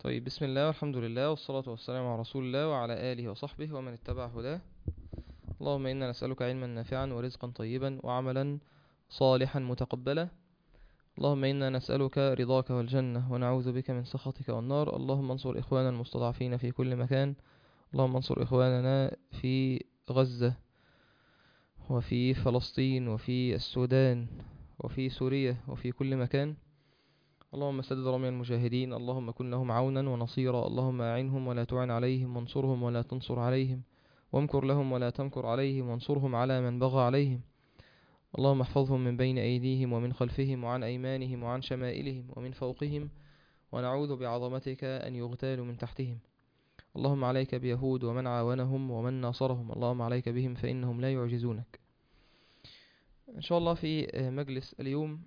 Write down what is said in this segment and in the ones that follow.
طيب، بسم الله والحمد لله والصلاة والسلام على رسول الله وعلى آله وصحبه ومن اتبع هداه. اللهم إنا نسألك علما نافعا ورزقا طيبا وعملا صالحا متقبلا. اللهم إنا نسألك رضاك والجنة ونعوذ بك من سخطك والنار. اللهم انصر إخواننا المستضعفين في كل مكان. اللهم انصر إخواننا في غزة وفي فلسطين وفي السودان وفي سوريا وفي كل مكان. اللهم سدد رمي المجاهدين، اللهم كن لهم عونا ونصيرا، اللهم أعنهم ولا تعن عليهم، وانصرهم ولا تنصر عليهم، وامكر لهم ولا تمكر عليهم، وانصرهم على من بغى عليهم. اللهم احفظهم من بين أيديهم ومن خلفهم وعن أيمانهم وعن شمائلهم ومن فوقهم، ونعوذ بعظمتك أن يغتالوا من تحتهم. اللهم عليك بيهود ومن عاونهم ومن ناصرهم، اللهم عليك بهم فإنهم لا يعجزونك. إن شاء الله في مجلس اليوم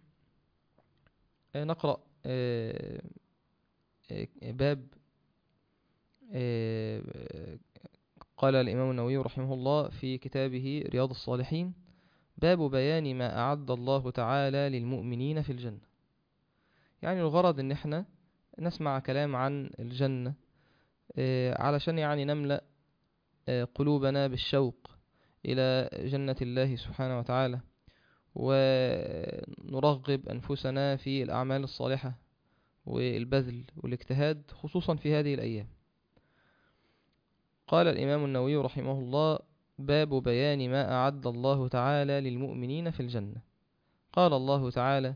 نقرأ باب قال الإمام النووي رحمه الله في كتابه رياض الصالحين: باب بيان ما أعد الله تعالى للمؤمنين في الجنة. يعني الغرض إن احنا نسمع كلام عن الجنة، علشان يعني نملأ قلوبنا بالشوق إلى جنة الله سبحانه وتعالى، ونرغب أنفسنا في الأعمال الصالحة والبذل والاجتهاد خصوصا في هذه الأيام. قال الإمام النووي رحمه الله: باب بيان ما أعد الله تعالى للمؤمنين في الجنة. قال الله تعالى: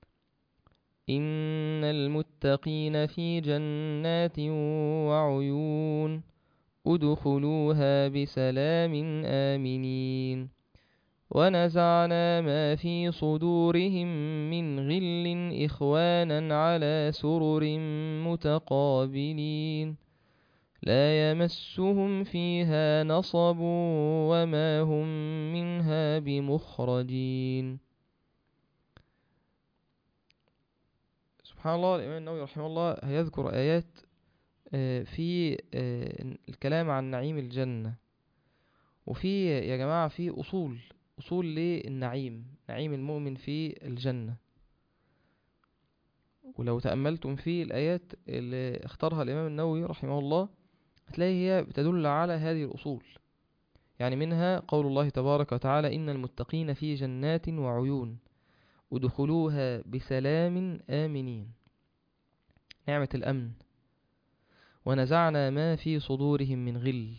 إن المتقين في جنات وعيون ادخلوها بسلام آمنين ونزعنا ما في صدورهم من غل إخوانا على سرر متقابلين لا يمسهم فيها نصب وما هم منها بمخرجين. سبحان الله، الإمام النووي رحمه الله هيذكر آيات في الكلام عن نعيم الجنة. وفي يا جماعة في أصول للنعيم، نعيم المؤمن في الجنة. ولو تأملتم في الآيات اللي اختارها الإمام النووي رحمه الله هتلاقي هي بتدل على هذه الأصول. يعني منها قول الله تبارك وتعالى: إن المتقين في جنات وعيون ادخلوها بسلام آمنين، نعمة الأمن. ونزعنا ما في صدورهم من غل،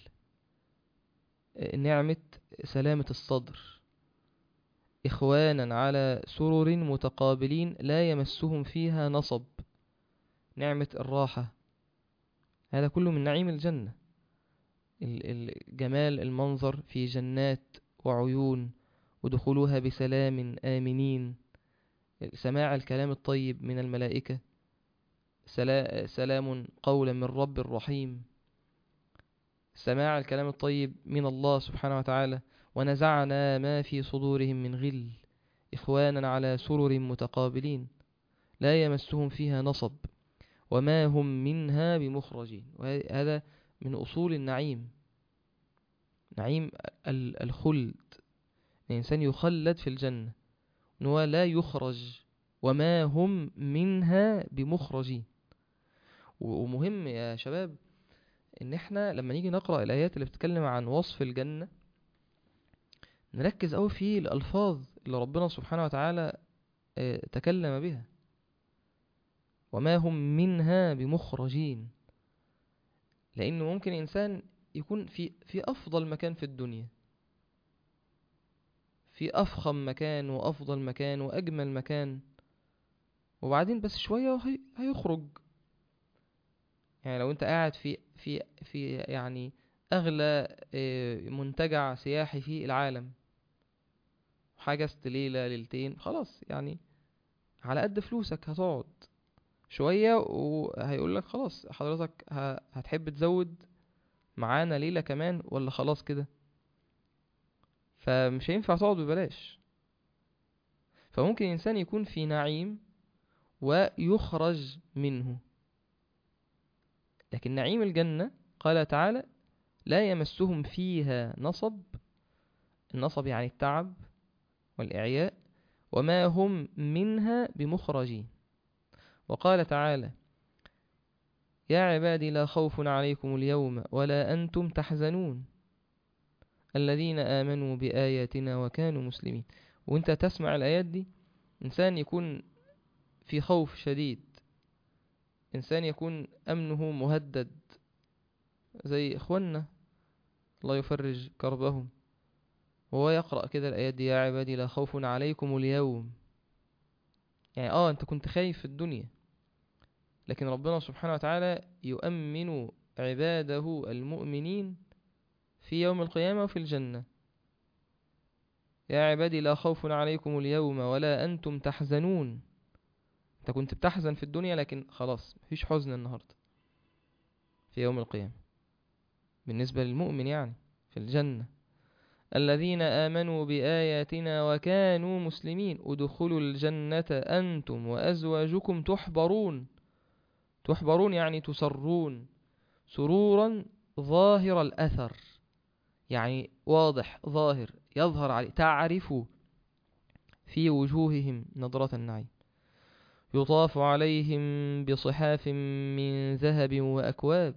نعمة سلامة الصدر. إخوانا على سرر متقابلين لا يمسهم فيها نصب، نعمة الراحة. هذا كله من نعيم الجنة، الجمال، المنظر في جنات وعيون ودخولها بسلام آمنين، سماع الكلام الطيب من الملائكة، سلام قولا من رب رحيم، سماع الكلام الطيب من الله سبحانه وتعالى. ونزعنا ما في صدورهم من غل إخوانا على سرر متقابلين لا يمسهم فيها نصب وما هم منها بمخرجين. وهذا من أصول النعيم، نعيم الخلد، الإنسان يخلد في الجنة أنه لا يخرج وما هم منها بمخرجين. ومهم يا شباب ان احنا لما نيجي نقرأ الآيات اللي بتتكلم عن وصف الجنة نركز قوي في الألفاظ اللي ربنا سبحانه وتعالى تكلم بها: وما هم منها بمخرجين. لأنه ممكن إنسان يكون في أفضل مكان في الدنيا، في أفخم مكان وأفضل مكان وأجمل مكان، وبعدين بس شوية هيخرج. يعني لو أنت قاعد في يعني أغلى منتجع سياحي في العالم، حجزت ليلة ليلتين، خلاص يعني على قد فلوسك هتقعد شوية وهيقولك خلاص حضرتك هتحب تزود معانا ليلة كمان ولا خلاص كده؟ فمش هينفع تقعد ببلاش. فممكن إنسان يكون في نعيم ويخرج منه. لكن نعيم الجنة قال تعالى: لا يمسهم فيها نصب، النصب يعني التعب والإعياء، وما هم منها بمخرجين. وقال تعالى: يا عبادي لا خوف عليكم اليوم ولا أنتم تحزنون الذين آمنوا بآياتنا وكانوا مسلمين. وانت تسمع الآيات دي، إنسان يكون في خوف شديد، إنسان يكون أمنه مهدد، زي إخواننا الله يفرج كربهم، وهو يقرأ كده الآيات دي: يا عبادي لا خوف عليكم اليوم. يعني أنت كنت خايف في الدنيا، لكن ربنا سبحانه وتعالى يؤمن عباده المؤمنين في يوم القيامة وفي الجنة. يا عبادي لا خوف عليكم اليوم ولا أنتم تحزنون. انت كنت بتحزن في الدنيا، لكن خلاص مفيش حزن النهاردة في يوم القيامة بالنسبة للمؤمن، يعني في الجنة. الذين آمنوا بآياتنا وكانوا مسلمين ادخلوا الجنة أنتم وأزواجكم تحبرون. تحبرون يعني تسرون سرورا ظاهر الأثر، يعني واضح ظاهر يظهر عليه، تعرف في وجوههم نضرة النعيم. يطاف عليهم بصحاف من ذهب وأكواب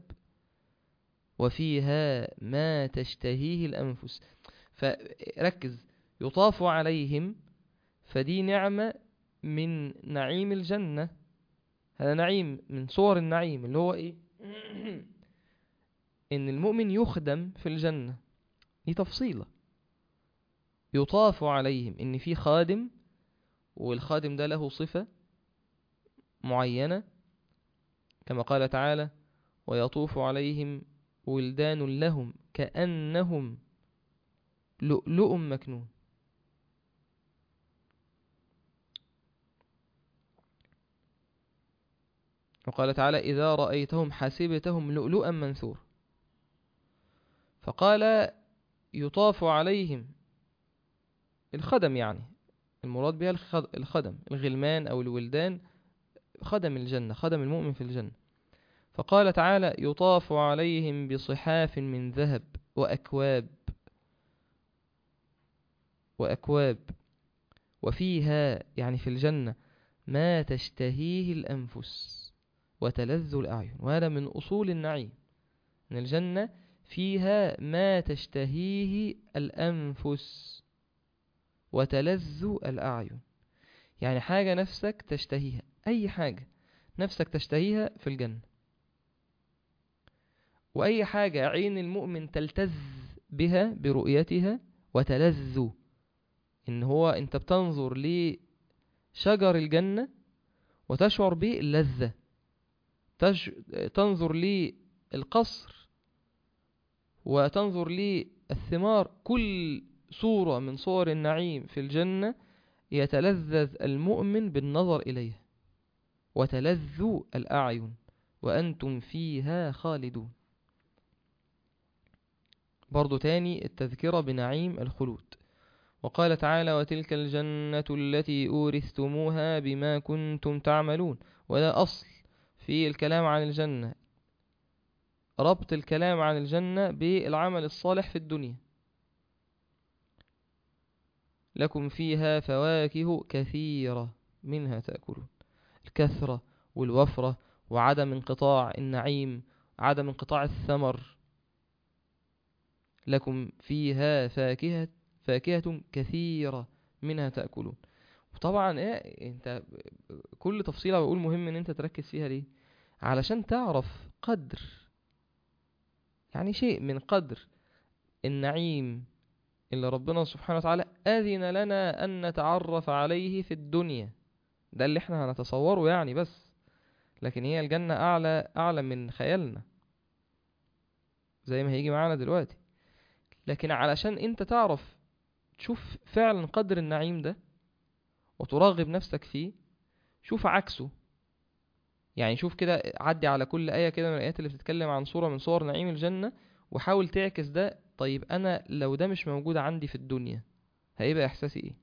وفيها ما تشتهيه الأنفس. فركز، يطاف عليهم، فدي نعمة من نعيم الجنة. هذا نعيم من صور النعيم، اللي هو إيه؟ إن المؤمن يخدم في الجنة. دي تفصيلة. يطاف عليهم، إن في خادم، والخادم ده له صفة معينة، كما قال تعالى: ويطوف عليهم ولدان لهم كأنهم لؤلؤ مكنون. وقال تعالى: إذا رأيتهم حسبتهم لؤلؤا منثور. فقال يطاف عليهم الخدم، يعني المراد بها الخدم، الغلمان أو الولدان، خدم الجنة، خدم المؤمن في الجنة. فقال تعالى: يطاف عليهم بصحاف من ذهب وأكواب وفيها، يعني في الجنة، ما تشتهيه الأنفس وتلذ الأعين. وهذا من أصول النعيم، أن الجنة فيها ما تشتهيه الأنفس وتلذ الأعين، يعني حاجة نفسك تشتهيها، أي حاجة نفسك تشتهيها في الجنة، وأي حاجة عين المؤمن تلتذ بها برؤيتها وتلذ، إن هو أنت بتنظر لشجر الجنة وتشعر باللذة، تنظر للقصر وتنظر للثمار، كل صورة من صور النعيم في الجنة يتلذذ المؤمن بالنظر إليها وتلذ الأعين وأنتم فيها خالدون. برضو تاني التذكرة بنعيم الخلود. وقال تعالى: وتلك الجنة التي أورثتموها بما كنتم تعملون. ولا أصل في الكلام عن الجنة ربط الكلام عن الجنة بالعمل الصالح في الدنيا. لكم فيها فواكه كثيرة منها تأكلون. الكثرة والوفرة وعدم انقطاع النعيم، عدم انقطاع الثمر. لكم فيها فاكهة كثيرة منها تأكلون. وطبعا انت كل تفصيلة بقول مهم ان انت تركز فيها. ليه؟ علشان تعرف قدر، يعني شيء من قدر النعيم اللي ربنا سبحانه وتعالى أذن لنا أن نتعرف عليه في الدنيا. ده اللي احنا هنتصوره يعني، بس لكن هي الجنة أعلى من خيالنا زي ما هيجي معانا دلوقتي. لكن علشان انت تعرف تشوف فعلا قدر النعيم ده وتراغب نفسك فيه، شوف عكسه. يعني شوف كده، عدي على كل آية كده من الآيات اللي بتتكلم عن صورة من صور نعيم الجنة، وحاول تعكس ده. طيب أنا لو ده مش موجود عندي في الدنيا هيبقى إحساسي إيه؟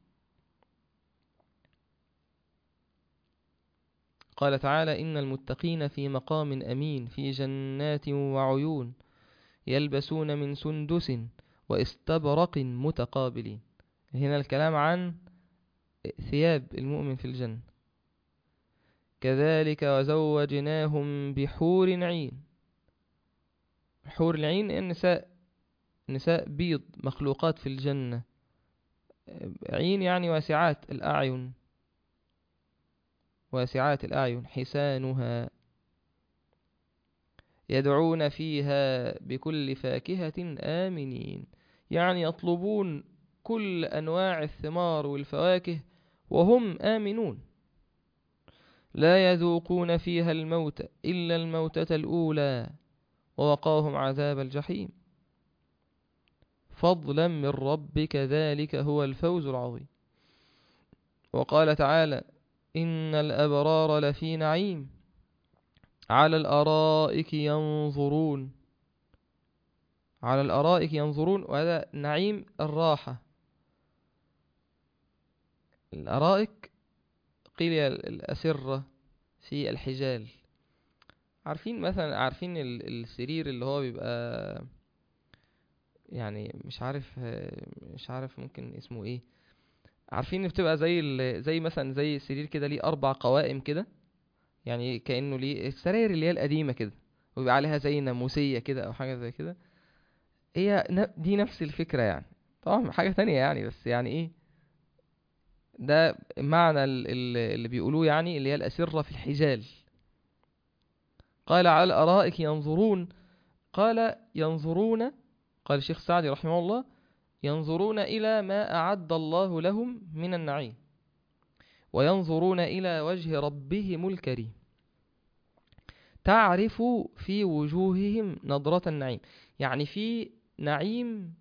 قال تعالى: إن المتقين في مقام أمين في جنات وعيون يلبسون من سندس واستبرق متقابلين. هنا الكلام عن ثياب المؤمن في الجنة. كذلك وزوجناهم بحور عين. حور العين النساء، نساء بيض مخلوقات في الجنة. عين يعني واسعات الأعين، واسعات الأعين حسانها، يدعون فيها بكل فاكهة آمنين، يعني يطلبون كل أنواع الثمار والفواكه وهم آمنون. لا يذوقون فيها الموت إلا الموتة الأولى ووقاهم عذاب الجحيم، فضلا من ربك ذلك هو الفوز العظيم. وقال تعالى: إن الأبرار لفي نعيم على الأرائك ينظرون. على الأرائك ينظرون، وهذا نعيم الراحة. الأرائك قيل الأسرة في الحجال. عارفين مثلا، عارفين السرير اللي هو بيبقى يعني مش عارف ممكن اسمه ايه. عارفين بتبقى زي مثلا زي سرير كده ليه 4 قوائم كده، يعني كأنه ليه السراير اللي هي القديمة كده، ويبقى عليها زي ناموسية كده او حاجة زي كده. هي دي نفس الفكرة يعني، طبعا حاجة تانية يعني، بس يعني ايه ده معنى اللي بيقولوه، يعني اللي هي الأسرة في الحجال. قال على الأرائك ينظرون، قال ينظرون، قال الشيخ سعدي رحمه الله: ينظرون إلى ما أعد الله لهم من النعيم، وينظرون إلى وجه ربهم الكريم، تعرف في وجوههم نضرة النعيم. يعني في نعيم،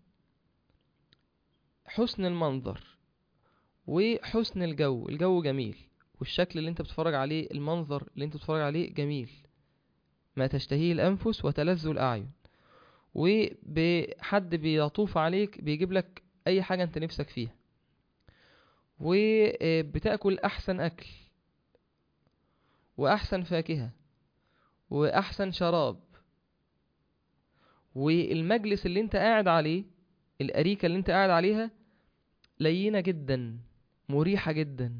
حسن المنظر وحسن الجو جميل، والشكل اللي انت بتتفرج عليه، المنظر اللي انت بتتفرج عليه جميل، ما تشتهيه الأنفس وتلذ الأعين. وبحد بيطوف عليك بيجيب لك أي حاجة انت نفسك فيها، وبتأكل أحسن أكل وأحسن فاكهة وأحسن شراب، والمجلس اللي انت قاعد عليه، الأريكة اللي انت قاعد عليها لينة جدا، مريحة جدا.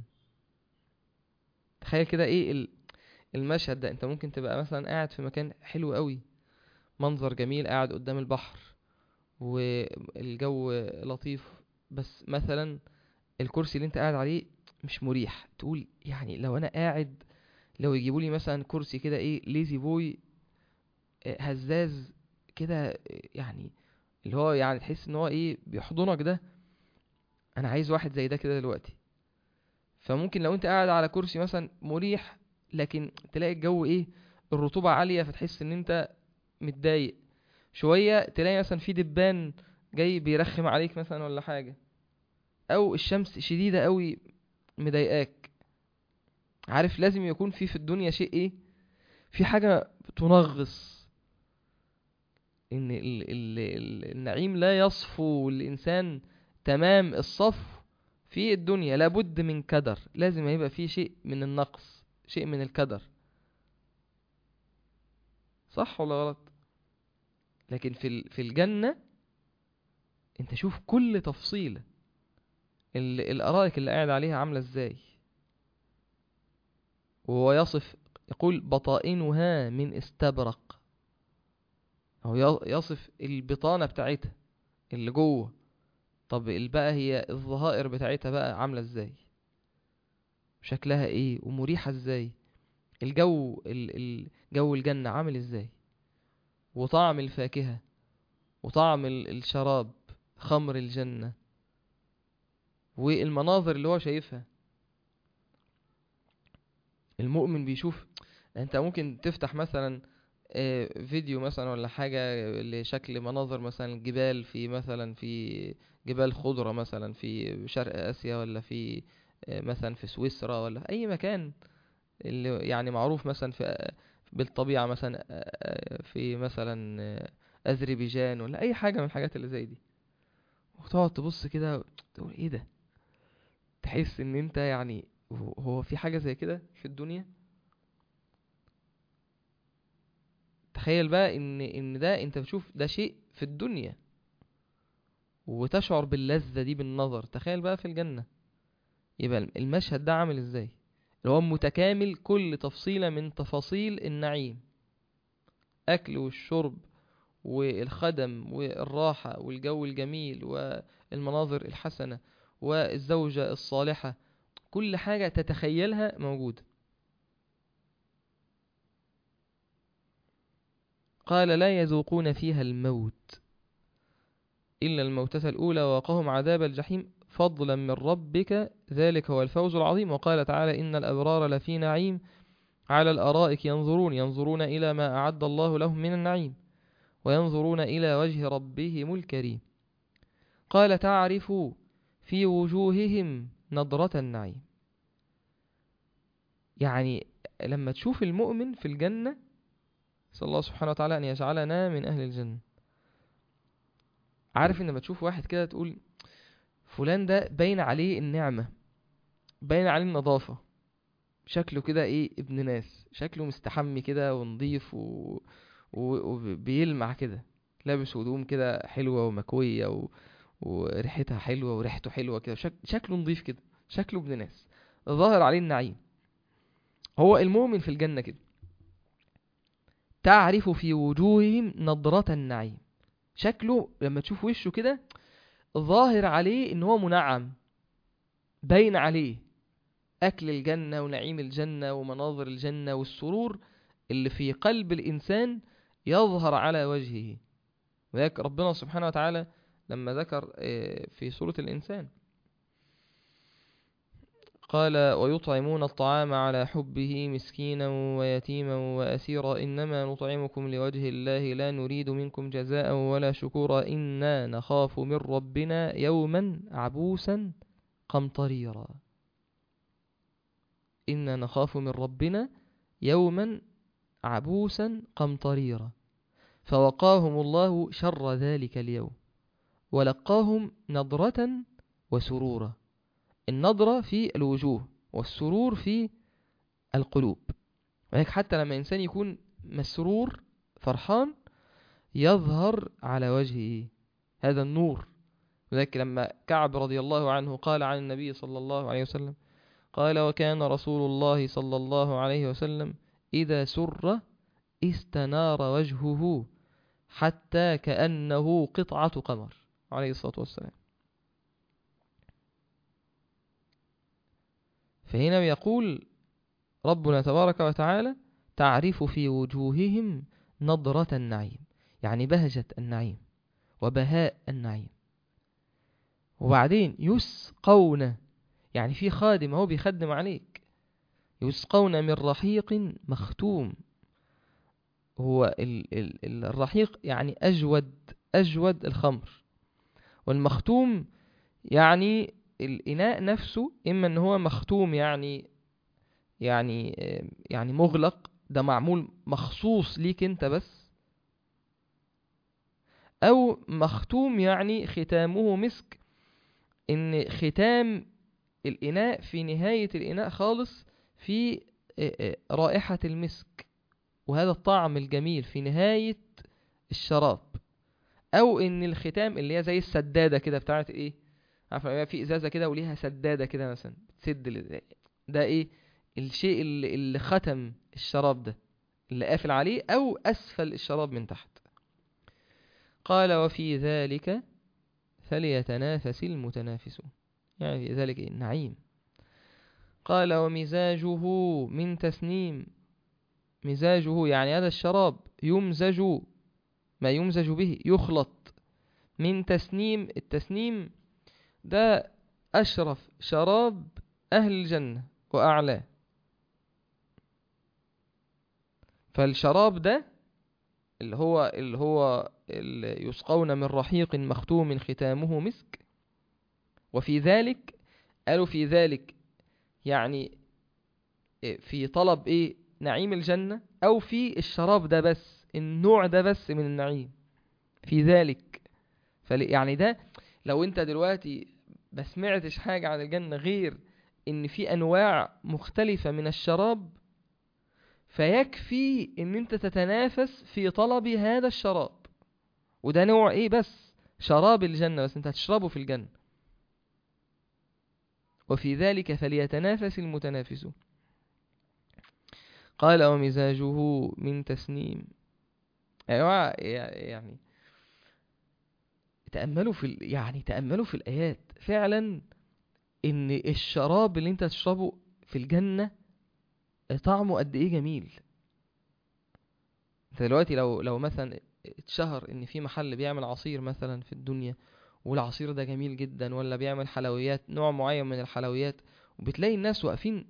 تخيل كده ايه المشهد ده. انت ممكن تبقى مثلا قاعد في مكان حلو قوي، منظر جميل، قاعد قدام البحر والجو لطيف، بس مثلا الكرسي اللي انت قاعد عليه مش مريح. تقول يعني لو انا قاعد، لو يجيبوا لي مثلا كرسي كده ايه ليزي بوي، هزاز كده، يعني اللي هو يعني تحس ان هو ايه بيحضنك ده، انا عايز واحد زي ده كده دلوقتي. فممكن لو انت قاعد على كرسي مثلا مريح، لكن تلاقي الجو ايه، الرطوبة عالية، فتحس ان انت متضايق شوية، تلاقي مثلا في دبان جاي بيرخم عليك مثلا ولا حاجة، او الشمس شديدة قوي مضايقاك. عارف لازم يكون في الدنيا شيء ايه، في حاجة بتنغص ان النعيم لا يصفو الانسان تمام الصفو. في الدنيا لابد من كدر، لازم يبقى فيه شيء من النقص، شيء من الكدر. صح ولا غلط؟ لكن في الجنة انت شوف كل تفصيلة، الارائك اللي قاعد عليها عاملة ازاي. وهو يصف، يقول بطائنها من استبرق، هو يصف البطانة بتاعتها اللي جوه. طب بقى هي الظهائر بتاعتها بقى عاملة ازاي، شكلها ايه، ومريحة ازاي، جو الجنة عامل ازاي، وطعم الفاكهة وطعم الشراب، خمر الجنة، والمناظر اللي هو شايفها. المؤمن بيشوف، انت ممكن تفتح مثلا فيديو مثلا ولا حاجة لشكل مناظر مثلا جبال، في مثلا في جبال خضرة مثلا في شرق آسيا، ولا في مثلا في سويسرا، ولا أي مكان اللي يعني معروف مثلا في بالطبيعة، مثلا في مثلا أذربيجان، ولا أي حاجة من الحاجات اللي زي دي، وتقعد تبص كده تقول ايه ده، تحس ان انت يعني هو في حاجة زي كده في الدنيا. تخيل بقى ان ده انت بتشوف ده شيء في الدنيا وتشعر باللذة دي بالنظر، تخيل بقى في الجنة، يبقى المشهد ده عامل ازاي. اللي هو متكامل كل تفصيلة من تفاصيل النعيم، أكل والشرب والخدم والراحة والجو الجميل والمناظر الحسنة والزوجة الصالحة، كل حاجة تتخيلها موجودة. قال لا يذوقون فيها الموت إلا الموتة الأولى ووقاهم عذاب الجحيم فضلا من ربك ذلك هو الفوز العظيم. وقال تعالى إن الأبرار لفي نعيم على الأرائك ينظرون إلى ما أعد الله لهم من النعيم وينظرون إلى وجه ربهم الكريم. قال تعرف في وجوههم نضرة النعيم، يعني لما تشوف المؤمن في الجنة، صلى الله سبحانه وتعالى أن يجعلنا من أهل الجنة. عارف إن لما تشوف واحد كده تقول فلان ده باين عليه النعمة، باين عليه النظافة، شكله كده ايه ابن ناس، شكله مستحمي كده ونظيف وبيلمع كده، لابس هدوم كده حلوة ومكوية وريحتها حلوة وريحته حلوة كده، شكله نظيف كده، شكله ابن ناس، ظاهر عليه النعيم. هو المؤمن في الجنة كده، تعرف في وجوههم نضرة النعيم، شكله لما تشوف وشه كده ظاهر عليه ان هو منعم، باين عليه أكل الجنة ونعيم الجنة ومناظر الجنة والسرور اللي في قلب الإنسان يظهر على وجهه. وذلك ربنا سبحانه وتعالى لما ذكر في سورة الإنسان قال ويطعمون الطعام على حبه مسكينا ويتيما وأسيرا إنما نطعمكم لوجه الله لا نريد منكم جزاء ولا شكورا إنا نخاف من ربنا يوما عبوسا قمطريرا. إنا نخاف من ربنا يوما عبوسا قمطريرا فوقاهم الله شر ذلك اليوم ولقاهم نضرة وسرورا. النضرة في الوجوه والسرور في القلوب. وهيك حتى لما إنسان يكون مسرور فرحان يظهر على وجهه هذا النور. وذلك لما كعب رضي الله عنه قال عن النبي صلى الله عليه وسلم قال وكان رسول الله صلى الله عليه وسلم إذا سر استنار وجهه حتى كأنه قطعة قمر عليه الصلاة والسلام. فهنا يقول ربنا تبارك وتعالى تعرف في وجوههم نضرة النعيم، يعني بهجة النعيم وبهاء النعيم. وبعدين يسقون، يعني في خادم هو بيخدم عليك، يسقون من رحيق مختوم. هو الرحيق يعني أجود الخمر، والمختوم يعني الإناء نفسه، إما أن هو مختوم يعني مغلق، ده معمول مخصوص ليك أنت بس، أو مختوم يعني ختامه مسك، إن ختام الإناء في نهاية الإناء خالص في رائحة المسك وهذا الطعم الجميل في نهاية الشراب. او ان الختام اللي هي زي السدادة كده بتاعت ايه، عارفه في ازازة كده وليها سدادة كده مثلا تسد ده ايه الشيء اللي ختم الشراب ده، اللي قافل عليه او اسفل الشراب من تحت. قال وفي ذلك فليتنافس المتنافسون، يعني في ذلك النعيم. قال ومزاجه من تسنيم، مزاجه يعني هذا الشراب يمزج، ما يمزج به يخلط من تسنيم. التسنيم ده أشرف شراب أهل الجنة وأعلاه. فالشراب ده اللي يسقون من رحيق مختوم ختامه مسك. وفي ذلك قالوا في ذلك يعني في طلب ايه نعيم الجنة، او في الشراب ده بس، النوع ده بس من النعيم في ذلك. يعني ده لو انت دلوقتي ما سمعتش حاجة عن الجنة غير ان في انواع مختلفة من الشراب، فيكفي ان انت تتنافس في طلب هذا الشراب. وده نوع ايه بس؟ شراب الجنة، بس انت هتشربه في الجنة. وفي ذلك فليتنافس المتنافسون. قال ومزاجه من تسنيم. يا جماعة يعني تأملوا في الآيات فعلا، إن الشراب اللي أنت تشربه في الجنة طعمه قد إيه جميل. أنت دلوقتي لو مثلا اتشهر إن في محل بيعمل عصير مثلا في الدنيا، والعصير ده جميل جدا، ولا بيعمل حلويات، نوع معين من الحلويات، وبتلاقي الناس واقفين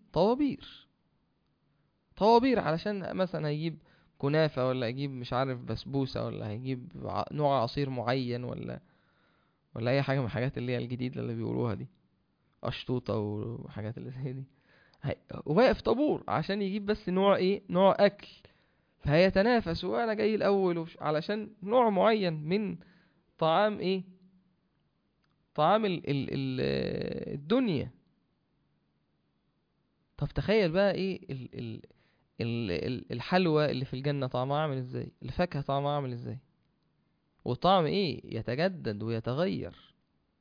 طوابير علشان مثلا هيجيب كنافة، ولا هيجيب مش عارف بسبوسة، ولا هيجيب نوع عصير معين، ولا اي حاجة من الحاجات اللي هي الجديدة اللي بيقولوها دي، اشطوطة وحاجات اللي زي دي. واقف طابور عشان يجيب بس نوع اكل، فهيتنافس وانا جاي الاول علشان نوع معين من طعام طعام الدنيا. طب تخيل بقى الحلوى اللي في الجنة طعمها عامل ازاي، الفاكهة طعمها عامل ازاي، وطعم يتجدد ويتغير،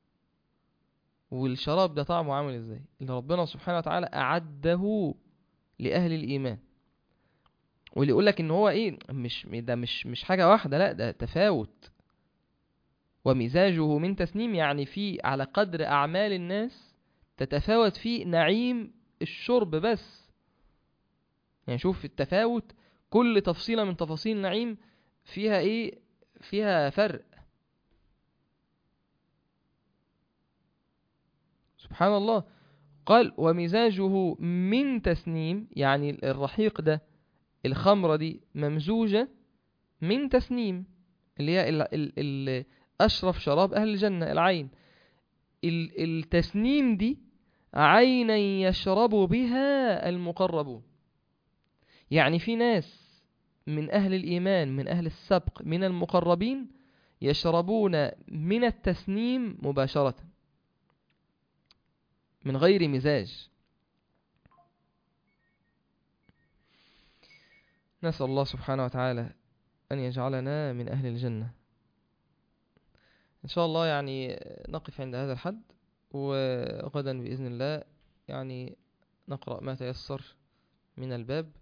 والشراب ده طعمه عامل ازاي، اللي ربنا سبحانه وتعالى أعده لأهل الإيمان. واللي يقولك ان هو مش حاجة واحدة، لا ده تفاوت. ومزاجه من تسنيم، يعني في على قدر أعمال الناس تتفاوت في نعيم الشرب بس. يعني شوف التفاوت، كل تفصيلة من تفاصيل نعيم فيها فرق. سبحان الله. قال ومزاجه من تسنيم، يعني الرحيق ده، الخمرة دي ممزوجة من تسنيم، اللي هي أشرف شراب أهل الجنة، العين. التسنيم دي عينا يشرب بها المقربون. يعني في ناس من أهل الإيمان، من أهل السبق، من المقربين، يشربون من التسنيم مباشرة من غير مزاج. نسأل الله سبحانه وتعالى أن يجعلنا من أهل الجنة إن شاء الله. يعني نقف عند هذا الحد، وغدا بإذن الله يعني نقرأ ما تيسر من الباب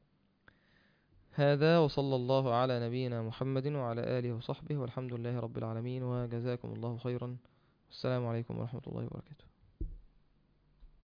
هذا. وصلى الله على نبينا محمد وعلى آله وصحبه، والحمد لله رب العالمين، وجزاكم الله خيرا. السلام عليكم ورحمة الله وبركاته.